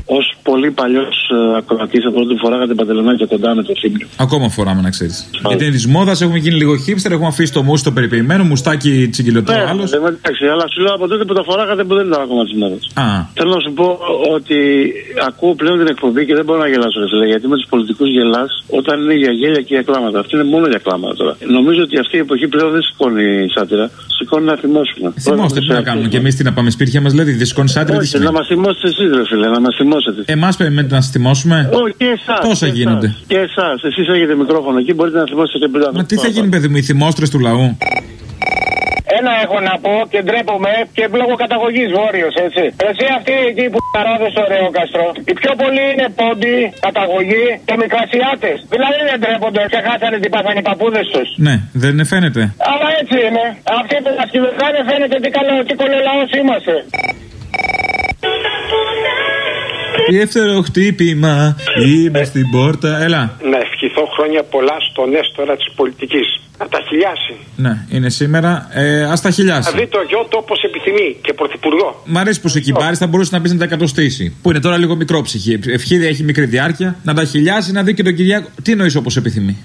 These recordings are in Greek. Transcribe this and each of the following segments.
ως πολύ παλιός ακροατής από ό,τι φοράγατε παντελονάκια κοντά με το θύμιο. Ακόμα φοράμε, να ξέρεις. Γιατί είναι της μόδας, έχουμε γίνει λίγο hipster, έχουμε αφήσει το μουσ το περιποιημένο, μουστάκι τσιγκυλωτό άλλο. Εντάξει, αλλά σου λέω από τότε που τα φοράγατε που δεν ήταν ακόμα της μόδας. Θέλω να σου πω ότι ακούω πλέον την εκπομπή και δεν μπορώ να γελάσω, ρε φίλε, γιατί με τους πολιτικούς γελάς όταν είναι για γέλια και για κλάματα. Αυτή είναι μόνο για κλάματα τώρα. Νομίζω ότι αυτή η εποχή πλέον δεν σηκώνει σάτυρα, σηκώνει να θυμώσουμε. Θυμώστε, τι να κάνουμε και εμείς τι να πάμε σπίτια μας, δηλαδή, δεν σηκώνει σάτυρα. Όχι, να μας θυμώσετε εσείς, ρε φίλε, να μας θυμώσετε. Εμάς περιμένετε να σας θυμώσουμε. Όχι, και εσάς. Τόσα γίνονται. Και εσάς, εσείς έχετε μικρόφωνο εκεί, μπορείτε να θυμώσετε και πριν. Μα τι θα γίνει, παιδί μου, οι θυμόστρες του λαού. Ένα έχω να πω και ντρέπομαι και λόγω καταγωγής Βόρειος, έτσι. Εσύ αυτοί εκεί που παράδες στο Ρεόκαστρο, οι πιο πολλοί είναι πόντοι, καταγωγή και μικρασιάτες. Δηλαδή δεν ντρέπονται και χάσανε τι πάθανε οι παππούδες τους. Ναι, δεν φαίνεται. Αλλά έτσι είναι. Αυτοί που μας κυβερνάνε φαίνεται τι κολελαός είμαστε. Δεύτερο χτύπημα, είμαι στην πόρτα. Έλα. Να ευχηθώ χρόνια πολλά στον Έστωρα της πολιτικής. Να τα χιλιάσει. Ναι, είναι σήμερα. Ας τα χιλιάσει. Να δει το γιο του όπως επιθυμεί και πρωθυπουργό. Μ' αρέσει που σε κυμπάρει, θα μπορούσε να πει να τα εκατοστήσει. Που είναι τώρα λίγο μικρόψυχη. Ευχίδια έχει μικρή διάρκεια. Να τα χιλιάσει, να δει και τον Κυριάκο. Τι εννοείς όπως επιθυμεί.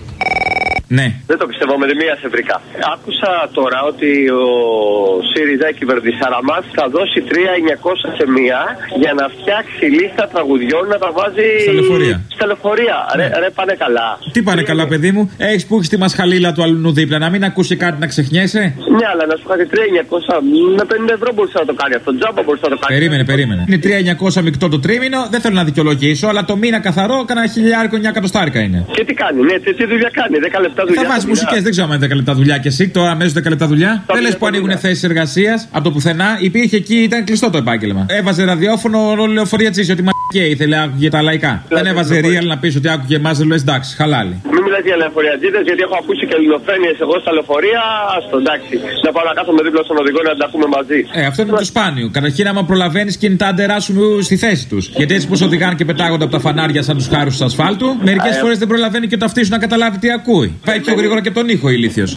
Ναι. Δεν το πιστεύω, με τη μία σε βρήκα. Άκουσα τώρα ότι ο ΣΥΡΙΖΑ, η κυβέρνηση Σαραμάς, θα δώσει 3.900 σε μία για να φτιάξει λίστα τραγουδιών να τα βάζει στα λεωφορεία. Ναι. Ρε, πάνε καλά. Τι πάνε καλά, παιδί μου, έχεις που έχεις τη μασχαλίλα του αλλού δίπλα, να μην ακούσει κάτι να ξεχνιέσαι. Ναι, αλλά να σου κάνει 3.900 με 50 ευρώ μπορούσε να το κάνει αυτό. Τζάμπα μπορούσε να το κάνει. Περίμενε. Είναι 3.900 μεικτό το τρίμηνο, δεν θέλω να δικαιολογήσω, αλλά το μήνα καθαρό, κανένα 1.900 είναι. Και τι κάνει, ναι, τι δουλειά κάνει, 10 λεπτά. Θα βάζει μουσικές, δεν ξέρω αν είναι 10 λεπτά δουλειά και εσύ τώρα αμέσως 10 λεπτά δουλειά. Δεν λες που ανοίγουν θέσεις εργασίας από το πουθενά. Υπήρχε εκεί, ήταν κλειστό το επάγγελμα. Έβαζε ραδιόφωνο λεωφορεία Τσίση, ότι μαλακέ ήθελε, άκουγε τα λαϊκά. Δεν έβαζε real να πει ότι άκουγε εμάς, δεν λες εντάξει, χαλάλι. Μην μιλάτε για λεωφορειατζίδες, γιατί έχω ακούσει και ελληνοφρένειες εγώ στα λεωφορεία. Άστο, εντάξει. Να πάω να κάθομαι δίπλα στον οδηγό να τα ακούμε μαζί. Αυτό είναι το σπάνιο. Καταρχήν, άμα προλαβαίνει κινητά αντερά σου στη θέση του. Γιατί έτσι πως οδηγάνε και πετάγονται από τα φανάρια σαν του χάρους του ασφάλτου, μερικές φορές δεν προλαβαίνει και το αυτί σου να καταλάβει τι ακούει. Πάει πιο γρήγορα και τον ήχο ηλίθιος.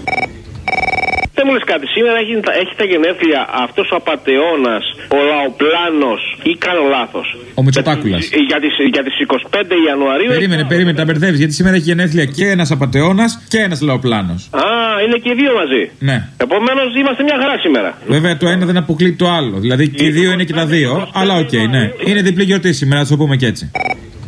Δεν μου λες κάτι, σήμερα έχει τα γενέθλια αυτός ο απατεώνας, ο Λαοπλάνος, ή κάνω λάθος? Ο Μητσοτάκουλας. Για τις 25 Ιανουαρίου. Περίμενε, τα μπερδεύεις, γιατί σήμερα έχει γενέθλια και ένας απατεώνας και ένας Λαοπλάνος. Είναι και οι δύο μαζί. Ναι. Επομένως είμαστε μια χαρά σήμερα. Βέβαια το ένα δεν αποκλείει το άλλο. Δηλαδή και οι δύο είναι και τα δύο, αλλά οκ, ναι. Είναι διπλή γιορτή σήμερα, να το πούμε και έτσι.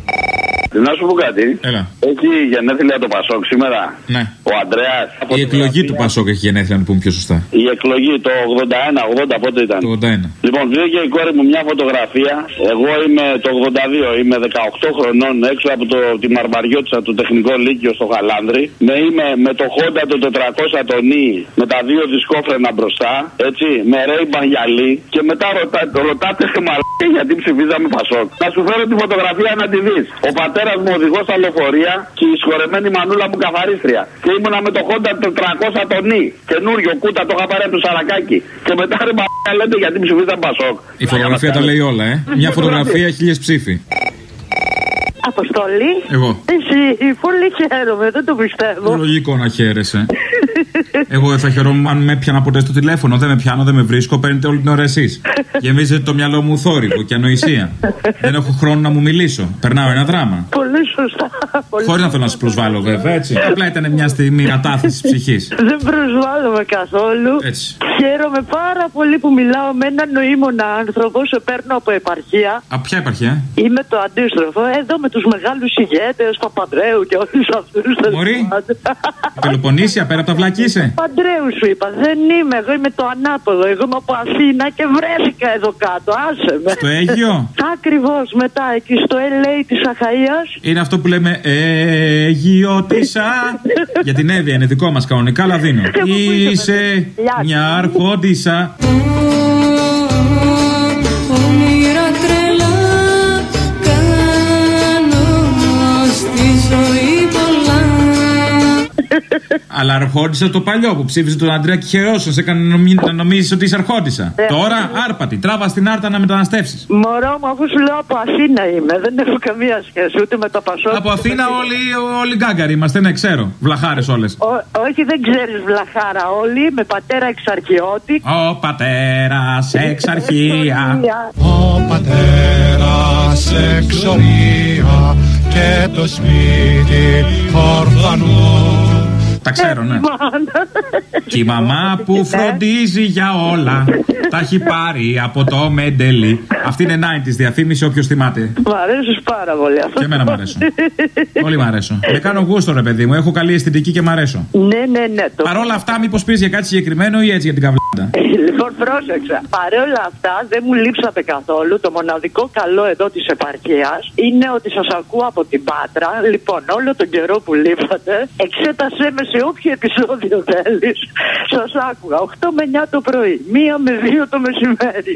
Να σου πω κάτι. Έλα. Έχει γενέθλια το Πασόκ σήμερα. Ναι. Ο Ανδρέας. Η εκλογή του Πασόκ έχει γενέθλια, να πούμε πιο σωστά. Η εκλογή το 81-80 πότε ήταν? Το 81. Λοιπόν, βγήκε η κόρη μου μια φωτογραφία. Εγώ είμαι το 82, είμαι 18 χρονών έξω από τη Μαρμαριώτησα του Τεχνικό Λύκειο στο Χαλάνδρι. Με το Honda το 400 τον Ι, με τα δύο δισκόφρενα μπροστά. Έτσι, με Ray-Ban γυαλί. Και μετά ρωτάτε μαλακέ γιατί ψηφίζαμε Πασόκ. Θα σου φέρω τη φωτογραφία να τη δεις. Ο πατέρας μου οδηγός στα λεωφορεία και η σχορεμένη μανούλα μου καθαρίστρια. Και ήμουνα με το Honda 400 τον Ι. Καινούριο κούτα, το είχα πάρει από το Σαρακάκι. Και μετά ρε μαλακά λέτε γιατί ψηφίζαμε Πασόκ. Η φωτογραφία τα λέει όλα, Μια φωτογραφία, 1000 ψήφοι. Αποστολή. Εγώ. Εσύ, πολύ χαίρομαι, δεν το πιστεύω. Λογικό να χαίρεσαι. Εγώ δεν θα χαιρόμουν αν με πιάνα ποτέ στο τηλέφωνο. Δεν με πιάνω, δεν με βρίσκω, παίρνετε όλη την ώρα εσείς. Γεμίζετε το μυαλό μου θόρυβο και ανοησία. Δεν έχω χρόνο να μου μιλήσω. Περνάω ένα δράμα. Πολύ σωστά. Χωρίς να θέλω να σας προσβάλλω, βέβαια, έτσι. Απλά ήταν μια στιγμή κατάθεση ψυχής. Δεν προσβάλλομαι καθόλου. Έτσι. Χαίρομαι πάρα πολύ που μιλάω με έναν νοήμονα άνθρωπο. Σε παίρνω από επαρχία. Από ποια επαρχία? Είμαι το αντίστροφο. Εδώ με τους μεγάλους ηγέτες, Παπανδρέου και όλους αυτούς. Μωρή. Πελοποννήσια, πέρα από τα βλάκια είσαι? Παπανδρέου σου είπα. Δεν είμαι. Εγώ είμαι το ανάποδο. Εγώ είμαι από Αθήνα και βρέθηκα εδώ κάτω. Άσε με. Στο Αίγυο? Ακριβώς μετά, εκεί στο LA της Αχαΐας. Είναι αυτό που λέμε Αιγιώτισσα. Για την Εύβοια είναι δικό μας κανονικά, αλλά δίνω. Είσαι μια αρχόντισσα. Αλλά αρχόντισα το παλιό που ψήφιζε τον Αντρέα Κιχερόσο. Σε έκανε να νομίζεις ότι είσαι αρχόντισα. Τώρα άρπατη, τράβα στην άρτα να μεταναστεύσεις. Μωρό μου, αφού σου λέω από Αθήνα είμαι. Δεν έχω καμία σχέση ούτε με τα Πασόκ. Από Αθήνα όλοι γκάγκαροι είμαστε, ναι, ξέρω. Βλαχάρες όλες. Όχι, δεν ξέρεις βλαχάρα όλοι. Με πατέρα εξαρχιώτη. Ο πατέρας εξαρχία. Ο πατέρας εξορία και το σπίτι ορφανό. Τα ξέρω, ναι. Και η μαμά που φροντίζει για όλα τα έχει πάρει από το Μεντελή. Αυτή είναι 90's διαφήμιση, όποιος θυμάται. Μ' αρέσει πάρα πολύ αυτό. Και εμένα μ' αρέσουν. Πολύ μ' αρέσουν. Με κάνω γούστο, ρε παιδί μου. Έχω καλή αισθητική και μ' αρέσω. Ναι. Παρ' όλα αυτά, μήπως πεις για κάτι συγκεκριμένο ή έτσι για την καβλάντα? Λοιπόν, πρόσεξα. Παρόλα αυτά, δεν μου λείψατε καθόλου. Το μοναδικό καλό εδώ της επαρχίας είναι ότι σας ακούω από την Πάτρα. Λοιπόν, όλο τον καιρό που λείπατε, εξέτασέ με σε όποιο επεισόδιο θέλεις. Σας άκουγα 8 με 9 το πρωί, 1 με 2 το μεσημέρι,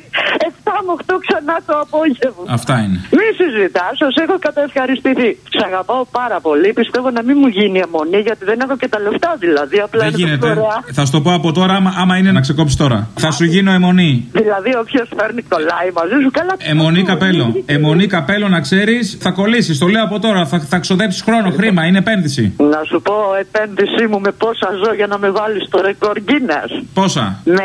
7 με 8 ξανά το απόγευμα. Αυτά είναι. Μη συζητάς, σας έχω καταευχαριστηθεί. Σ' αγαπάω πάρα πολύ. Πιστεύω να μην μου γίνει αιμονή, γιατί δεν έχω και τα λεφτά δηλαδή. Απλά δεν γίνεται. Θα σου το πω από τώρα, άμα είναι να ξεκόψει τώρα. Θα σου γίνω αιμονή. Δηλαδή, όποιος παίρνει το live μαζί σου, καλά. Αιμονή καπέλο. Αιμονή καπέλο, να ξέρεις, θα κολλήσεις. Το λέω από τώρα. Θα ξοδέψεις χρόνο, χρήμα. Είναι επένδυση. Να σου πω, επένδυσή μου με πόσα ζω για να με βάλεις στο ρεκόρ Guinness. Πόσα? Με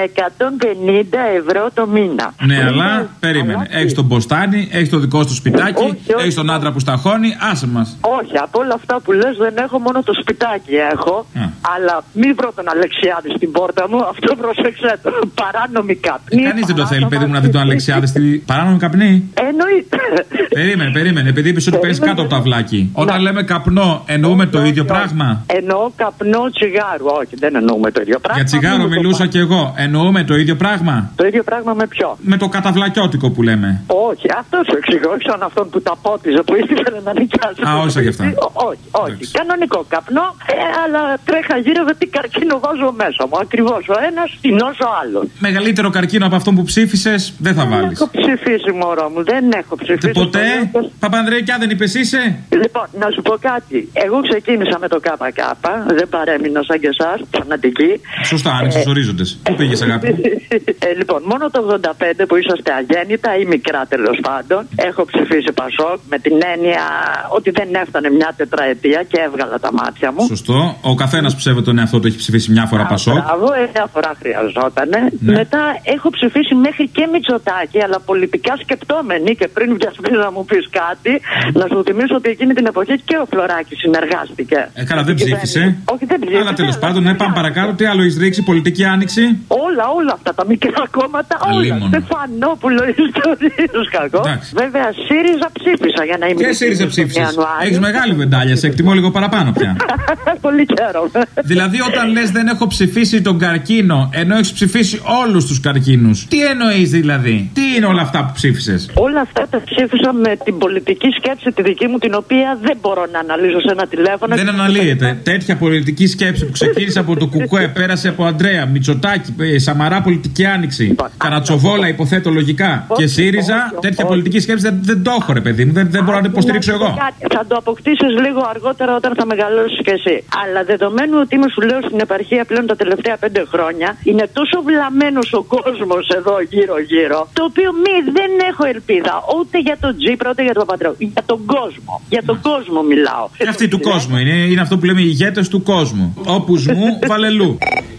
150 ευρώ το μήνα. Ναι, αλλά περίμενε. Έχεις τον μποστάνι, έχεις το δικό σου σπιτάκι, έχεις τον άντρα που σταχώνει. Άσε μας. Όχι, από όλα αυτά που λες δεν έχω, μόνο το σπιτάκι έχω. Αλλά μην βρω τον Αλεξιάδη στην πόρτα μου, αυτό προσέξτε το. Παράνομη καπνή. Κανείς δεν το θέλει, παιδί μου, να δει τον Αλεξιάδη στην παράνομη καπνή. Εννοείται. Περίμενε, επειδή είπες ότι παίρνεις κάτω από το αυλάκι. Όταν λέμε καπνό, εννοούμε το ίδιο πράγμα? Εννοώ καπνό τσιγάρου. Όχι, δεν εννοούμε το ίδιο πράγμα. Για τσιγάρο μιλούσα κι εγώ. Εννοούμε το ίδιο πράγμα? Το ίδιο πράγμα με ποιο? Με το καταβλακιώτικο που λέμε. Όχι, αυτό σου εξηγώ. Όχι σαν αυτόν που τα πότιζε, που ήθελε να νοικιάσει. Α, όχι γι' αυτά. Όχι. Κανονικό καπνό, αλλά τρέχα γύρω τι καρκίνο βάζω μέσα μου. Ακριβώς ο ένας, τεινός ο άλλος. Μεγαλύτερο καρκίνο από αυτό που ψήφισες δεν θα βάλεις. Δεν έχω ψηφίσει, μωρό μου. Δεν έχω ψηφίσει. Ποτέ? Παπανδρέκια, δεν είπες είσαι? Λοιπόν, να σου πω κάτι. Εγώ ξεκίνησα με το ΚΚ. Δεν παρέμεινα σαν και εσάς, φανατική. Σωστά, άνοιξες ορίζοντες. Πού πήγες, αγάπη? Λοιπόν, μόνο το 85 που είσαστε αγέννητα ή μικρά τέλος πάντων, έχω ψηφίσει Πασόκ με την έννοια ότι δεν έφτανε μια τετραετία και έβγαλα τα μάτια μου. Σωστό. Ο καθένας ψεύεται τον εαυτό του έχει ψηφίσει μια φορά Πασόκ. Μπράβο, μια φορά χρειαζότανε. Ναι. Μετά έχω ψηφίσει μέχρι και Μητσοτάκη, αλλά πολιτικά σκεπτόμενη, και πριν βιαστείς να μου πεις κάτι, να σου θυμίσω ότι εκείνη την εποχή και ο Φλωράκης συνεργάστηκε. Καλά, δεν ψήφισε. Όχι, δεν ψήφισε. Αλλά τέλος πάντων, πάμε παρακάτω. Τι άλλο έχεις ρίξει, πολιτική άνοιξη? Όλα αυτά τα μικρά κόμματα, όλα. Στεφανόπουλο, ιστορίες κακό. Βέβαια, ΣΥΡΙΖΑ ψήφισα για να είμαι. Και ΣΥΡΙΖΑ ψήφισες. Έχεις μεγάλη βεντάλια, σε εκτιμώ λίγο παραπάνω πια. Πολύ χαίρομαι. Δηλαδή, όταν λες δεν έχω ψηφίσει τον καρκίνο, ενώ έχεις ψηφίσει όλους τους καρκίνους, τι εννοείς δηλαδή? Τι είναι όλα αυτά που ψήφισες? Όλα αυτά τα ψήφισα με την πολιτική σκέψη τη δική μου, την οποία δεν μπορώ να αναλύσω σε ένα τηλέφωνο. Δεν αναλύεται. Τέτοια πολιτική σκέψη που ξεκίνησε από το Κουκουέ, πέρασε από Αντρέα, Μητσοτάκη, Σαμαρά πολιτική άνοιξη, Καρατσοβόλα υποθέτω λογικά, και ΣΥΡΙΖΑ, τέτοια πολιτική σκέψη δεν το έχω, ρε παιδί μου. Δεν μπορώ να το υποστηρίξω εγώ. Θα το αποκτήσεις λίγο αργότερα όταν θα μεγαλώσεις κι εσύ. Αλλά δεδομένου ότι είμαι, σου λέω, στην επαρχία πλέον τα τελευταία 5 χρόνια, είναι τόσο βλαμμένος ο κόσμος εδώ γύρω-γύρω, το οποίο δεν έχω ελπίδα ούτε για τον Τζίπρα ούτε για τον Παπαντρέου. Για τον κόσμο. Για τον κόσμο μιλάω. Και αυτοί του κόσμου είναι αυτό που λέμε οι ηγέτες του κόσμου. Όπους μου, βαλελού.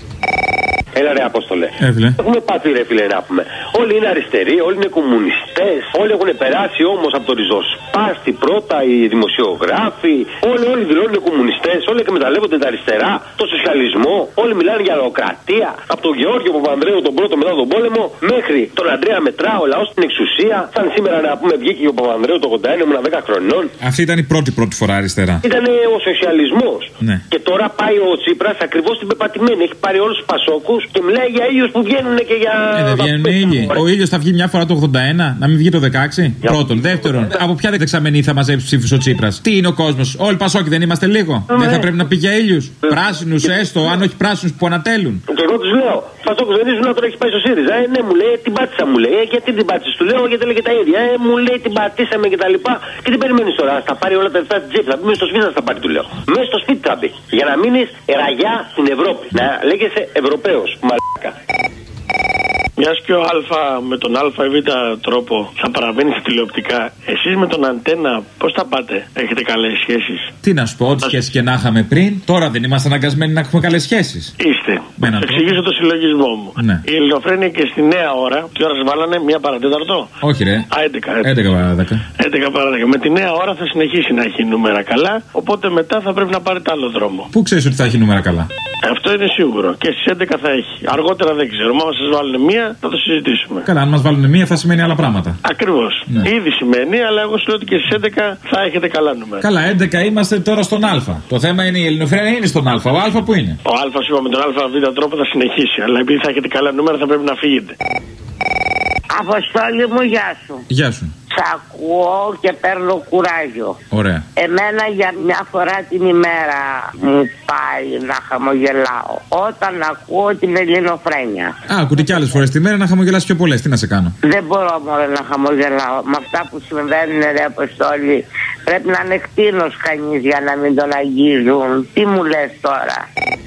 Έλα ρε Απόστολε. Έχουμε πάθει ρε φίλε να πούμε. Όλοι είναι αριστεροί, όλοι είναι κομμουνιστές. Όλοι έχουν περάσει όμως από το ριζοσπάστη πρώτα οι δημοσιογράφοι. Όλοι δηλώνουν κομμουνιστές. Όλοι εκμεταλλεύονται τα αριστερά, το σοσιαλισμό. Όλοι μιλάνε για λαοκρατία. Από τον Γεώργιο Παπανδρέου τον πρώτο μετά τον πόλεμο μέχρι τον Αντρέα Μετρά, ο λαός στην εξουσία. Σαν σήμερα να πούμε βγήκε ο Παπανδρέου το 81, ήμουν 10 χρονών. Αυτή ήταν η πρώτη φορά αριστερά. Ήταν ο σοσιαλισμός. Ναι. Και τώρα πάει ο Τσίπρας ακριβώς την πεπατημένη. Έχει πάρει όλους τους Πασόκους και μιλάει για ήλιους που βγαίνουν και για. Δεν βγαίνουν ήλιοι. Ο ήλιος θα βγει μια φορά το 81, να μην βγει το 16. Πρώτον. Δεύτερον, από ποια δεξαμενή θα μαζέψει ψήφους ο Τσίπρας? Τι είναι ο κόσμος? Όλοι Πασόκοι δεν είμαστε λίγο? Δεν θα πρέπει να πει για ήλιους? Πράσινους έστω, αν όχι πράσινους που ανατέλουν. Και εγώ τους λέω, Πασόκους δεν ήσουν, τώρα έχει πάει στο ΣΥΡΙΖΑ. Ναι, μου λέει, την πάτησα μου λέει. Γιατί την πάτησες? Του λέω, γιατί λέγε τα ίδια. Μου λέει, την πατήσαμε και τα λοιπά. Και τι περιμένεις τώρα? Θα πάρει όλα τα λεφτά στην τσέπη. Θα μπει μέσα στο σπίτι, θα πάρει, του λέω. Μέσα στο σπίτι θα μπει. Για να μείνεις ραγιά στην Ευρώπη. Να λέγεσαι Ευρωπαίος. Μαλάκα. Μιας και ο Α με τον Α ή Β τρόπο θα παραβαίνει στα τηλεοπτικά, εσείς με τον Αντένα πώς θα πάτε? Έχετε καλές σχέσεις? Τι να σου πω, ό,τι σχέση και να είχαμε πριν, τώρα δεν είμαστε αναγκασμένοι να έχουμε καλές σχέσεις. Είστε. Θα εξηγήσω το συλλογισμό μου. Ναι. Η Ελληνοφρένεια και στη νέα ώρα, τι ώρα σας βάλανε, 1 παρατέταρτο? Όχι, ρε. 11 παρά 10. 11 παρά 10. Με τη νέα ώρα θα συνεχίσει να έχει νούμερα καλά, οπότε μετά θα πρέπει να πάρετε άλλο δρόμο. Πού ξέρεις ότι θα έχει νούμερα καλά? Αυτό είναι σίγουρο. Και στις 11 θα έχει. Αργότερα δεν ξέρω. Μα σας βάλουν 1 θα το συζητήσουμε. Καλά, αν μας βάλουν 1 θα σημαίνει άλλα πράγματα. Ακριβώς. Ναι. Ήδη σημαίνει, αλλά εγώ σου λέω ότι και στις 11 θα έχετε καλά νούμερα. Καλά, 11 είμαστε τώρα στον Α. Το θέμα είναι η Ελληνοφρένεια είναι στον Α. Ο Α που είναι? Ο Α είπα με τον Α Β τρόπο θα συνεχίσει. Αλλά επειδή θα έχετε καλά νούμερα θα πρέπει να φύγετε. Αποστόλη μου, γεια σου. Γεια σου. Σ' ακούω και παίρνω κουράγιο. Ωραία. Εμένα για μια φορά την ημέρα μου πάει να χαμογελάω όταν ακούω την Ελληνοφρένεια. Ακούτε κι άλλες φορές τη μέρα να χαμογελάς πιο πολλές. Τι να σε κάνω? Δεν μπορώ μόνο να χαμογελάω. Με αυτά που συμβαίνουν, ρε Αποστόλη, πρέπει να είναι κτήνος κανείς για να μην τον αγγίζουν. Τι μου λες τώρα?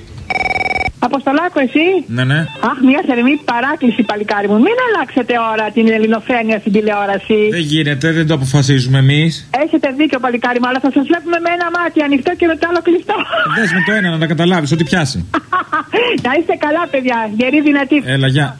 Αποστολάκο, εσύ. Ναι. Αχ, μια θερμή παράκληση, παλικάρι μου. Μην αλλάξετε ώρα την Ελληνοφρένεια στην τηλεόραση. Δεν γίνεται, δεν το αποφασίζουμε εμείς. Έχετε δίκιο, παλικάρι μου, αλλά θα σας βλέπουμε με ένα μάτι ανοιχτό και με το άλλο κλειστό. Δες με το ένα να τα καταλάβεις, ό,τι πιάσει. Να είστε καλά, παιδιά. Γεροί δυνατοί. Έλα, γεια.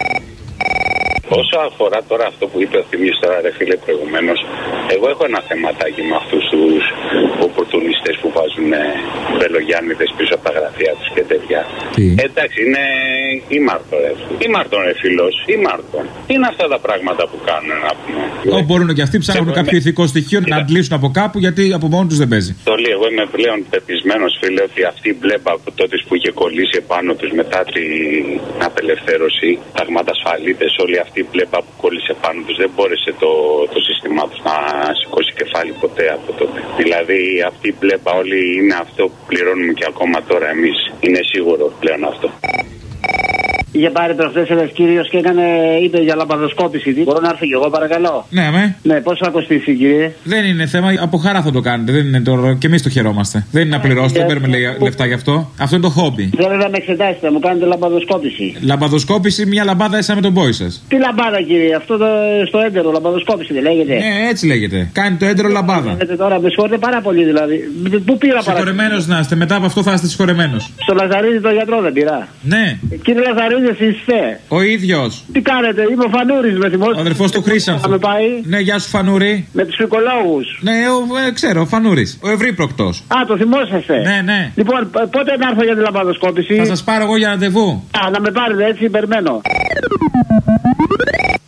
Όσο αφορά τώρα αυτό που είπε ο Θήμιος τώρα, ρε φίλε, προηγουμένως, εγώ έχω ένα θεματάκι με αυτούς τους οπορτουνιστές που βάζουν βελογιάννηδες πίσω από τα γραφεία τους και τέτοια. Εντάξει, είναι ήμαρτον, ρε. Ήμαρτον, ρε φίλος, ήμαρτον. Τι είναι αυτά τα πράγματα που κάνουν, να πούμε? Μπορούν και αυτοί ψάχνουν κάποιο ηθικό στοιχείο να αντλήσουν από κάπου, γιατί από μόνο τους δεν παίζει. Το λέω, εγώ είμαι πλέον πεπισμένος, φίλε, ότι αυτή η μπλέμπα από τότε που είχε κολλήσει επάνω τους μετά την απελευθέρωση, ταγματασφαλίτες, όλοι αυτοί η μπλέμπα που κόλλησε πάνω τους δεν μπόρεσε το σύστημά τους να σηκώσει κεφάλι ποτέ από τότε. Δηλαδή αυτή η μπλέμπα όλοι είναι αυτό που πληρώνουμε και ακόμα τώρα εμείς. Είναι σίγουρο πλέον αυτό. Είχε πάρει προχθές ένας κύριος και είπε για λαμπαδοσκόπηση. Μπορώ να έρθω κι εγώ, παρακαλώ? Ναι, πόσο θα κοστίσει, κύριε? Δεν είναι θέμα, από χαρά θα το κάνετε. Δεν είναι τώρα, και εμείς το χαιρόμαστε. Δεν είναι να πληρώσετε, δεν παίρνουμε λεφτά γι' αυτό. Αυτό είναι το χόμπι. Θέλω να με εξετάσετε, να μου κάνετε λαμπαδοσκόπηση. Λαμπαδοσκόπηση, μια λαμπάδα έσα με τον πόη σας. Τι λαμπάδα, κύριε? Αυτό στο έντερο, λαμπαδοσκόπηση δεν λέγεται? Ναι, έτσι λέγεται. Κάνει το έντερο λαμπάδα. Τώρα με συγχωρείτε πάρα πολύ δηλαδή. Πού πήρα παρακαλώ? Συγχωρεμένος να είστε, μετά από αυτό θα είστε συγχωρεμένος. Στο Λαζαρίδη το γιατρό δεν πήρα? Ναι. Κύριε Λαζαρίδη, είστε? Ο ίδιος. Τι κάνετε, είμαι ο Φανούρης, με θυμόσαστε? Ο αδερφός του Χρήσανθου. Με πάει. Ναι, γεια σου Φανούρη. Με τους φυκολόγους. Ναι, ξέρω, ο Φανούρης. Ο Ευρύπροκτος. Α, το θυμόσαστε? Ναι. Λοιπόν, πότε να έρθω για τη λαμπαδοσκόπηση? Θα σας πάρω εγώ για ραντεβού. Α, να με πάρετε, έτσι, περιμένω.